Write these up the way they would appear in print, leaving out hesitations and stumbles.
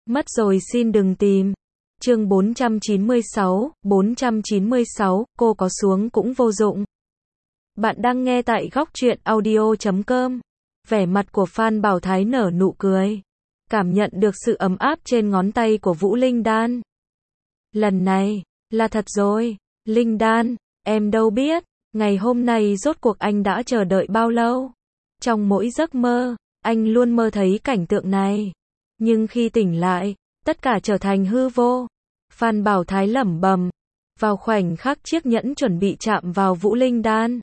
Mất rồi xin đừng tìm. Chương 496, cô có xuống cũng vô dụng. Bạn đang nghe tại góc truyện audio.com. Vẻ mặt của Phan Bảo Thái nở nụ cười. Cảm nhận được sự ấm áp trên ngón tay của Vũ Linh Đan. Lần này, là thật rồi. Linh Đan, em đâu biết, ngày hôm nay rốt cuộc anh đã chờ đợi bao lâu. Trong mỗi giấc mơ, anh luôn mơ thấy cảnh tượng này. Nhưng khi tỉnh lại, tất cả trở thành hư vô. Phan Bảo Thái lẩm bẩm. Vào khoảnh khắc chiếc nhẫn chuẩn bị chạm vào Vũ Linh Đan,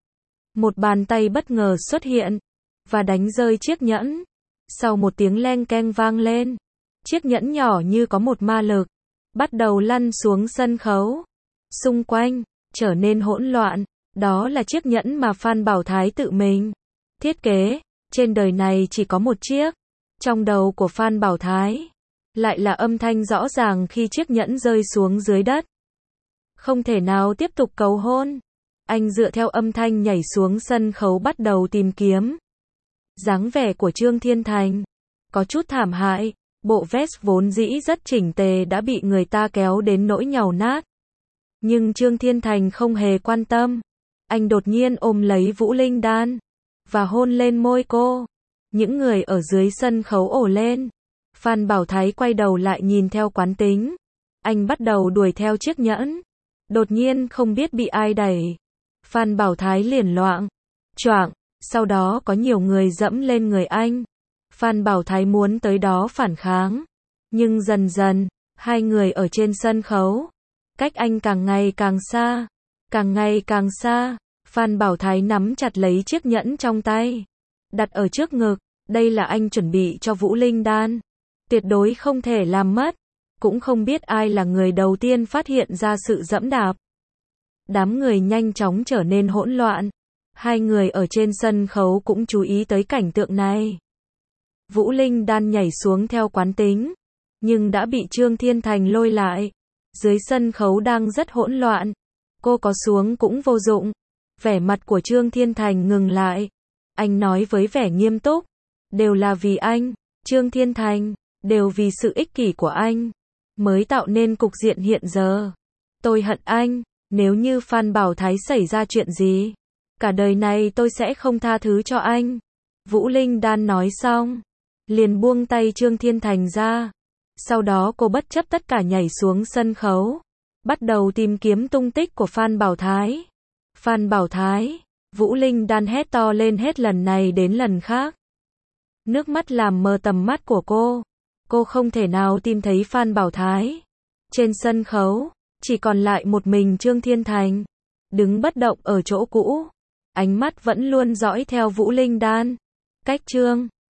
một bàn tay bất ngờ xuất hiện và đánh rơi chiếc nhẫn. Sau một tiếng leng keng vang lên, chiếc nhẫn nhỏ như có một ma lực bắt đầu lăn xuống sân khấu. Xung quanh trở nên hỗn loạn. Đó là chiếc nhẫn mà Phan Bảo Thái tự mình thiết kế. Trên đời này chỉ có một chiếc. Trong đầu của Phan Bảo Thái lại là âm thanh rõ ràng khi chiếc nhẫn rơi xuống dưới đất. Không thể nào tiếp tục cầu hôn. Anh dựa theo âm thanh nhảy xuống sân khấu bắt đầu tìm kiếm. Dáng vẻ của Trương Thiên Thành có chút thảm hại. Bộ vest vốn dĩ rất chỉnh tề đã bị người ta kéo đến nỗi nhàu nát. Nhưng Trương Thiên Thành không hề quan tâm. Anh đột nhiên ôm lấy Vũ Linh Đan và hôn lên môi cô. Những người ở dưới sân khấu ồ lên. Phan Bảo Thái quay đầu lại nhìn theo quán tính. Anh bắt đầu đuổi theo chiếc nhẫn. Đột nhiên không biết bị ai đẩy. Phan Bảo Thái liền loạng choạng. Sau đó có nhiều người dẫm lên người anh. Phan Bảo Thái muốn tới đó phản kháng. Nhưng dần dần, hai người ở trên sân khấu cách anh càng ngày càng xa. Càng ngày càng xa. Phan Bảo Thái nắm chặt lấy chiếc nhẫn trong tay, đặt ở trước ngực. Đây là anh chuẩn bị cho Vũ Linh Đan. Tuyệt đối không thể làm mất. Cũng không biết ai là người đầu tiên phát hiện ra sự dẫm đạp. Đám người nhanh chóng trở nên hỗn loạn. Hai người ở trên sân khấu cũng chú ý tới cảnh tượng này. Vũ Linh Đan nhảy xuống theo quán tính, nhưng đã bị Trương Thiên Thành lôi lại. Dưới sân khấu đang rất hỗn loạn. Cô có xuống cũng vô dụng. Vẻ mặt của Trương Thiên Thành ngừng lại. Anh nói với vẻ nghiêm túc. Đều là vì anh, Trương Thiên Thành. Đều vì sự ích kỷ của anh mới tạo nên cục diện hiện giờ. Tôi hận anh. Nếu như Phan Bảo Thái xảy ra chuyện gì, cả đời này tôi sẽ không tha thứ cho anh. Vũ Linh Đan nói xong, liền buông tay Trương Thiên Thành ra. Sau đó cô bất chấp tất cả nhảy xuống sân khấu, bắt đầu tìm kiếm tung tích của Phan Bảo Thái. Phan Bảo Thái, Vũ Linh Đan hét to lên hết lần này đến lần khác. Nước mắt làm mờ tầm mắt của cô. Cô không thể nào tìm thấy Phan Bảo Thái. Trên sân khấu, chỉ còn lại một mình Trương Thiên Thành, đứng bất động ở chỗ cũ. Ánh mắt vẫn luôn dõi theo Vũ Linh Đan. Cách Trương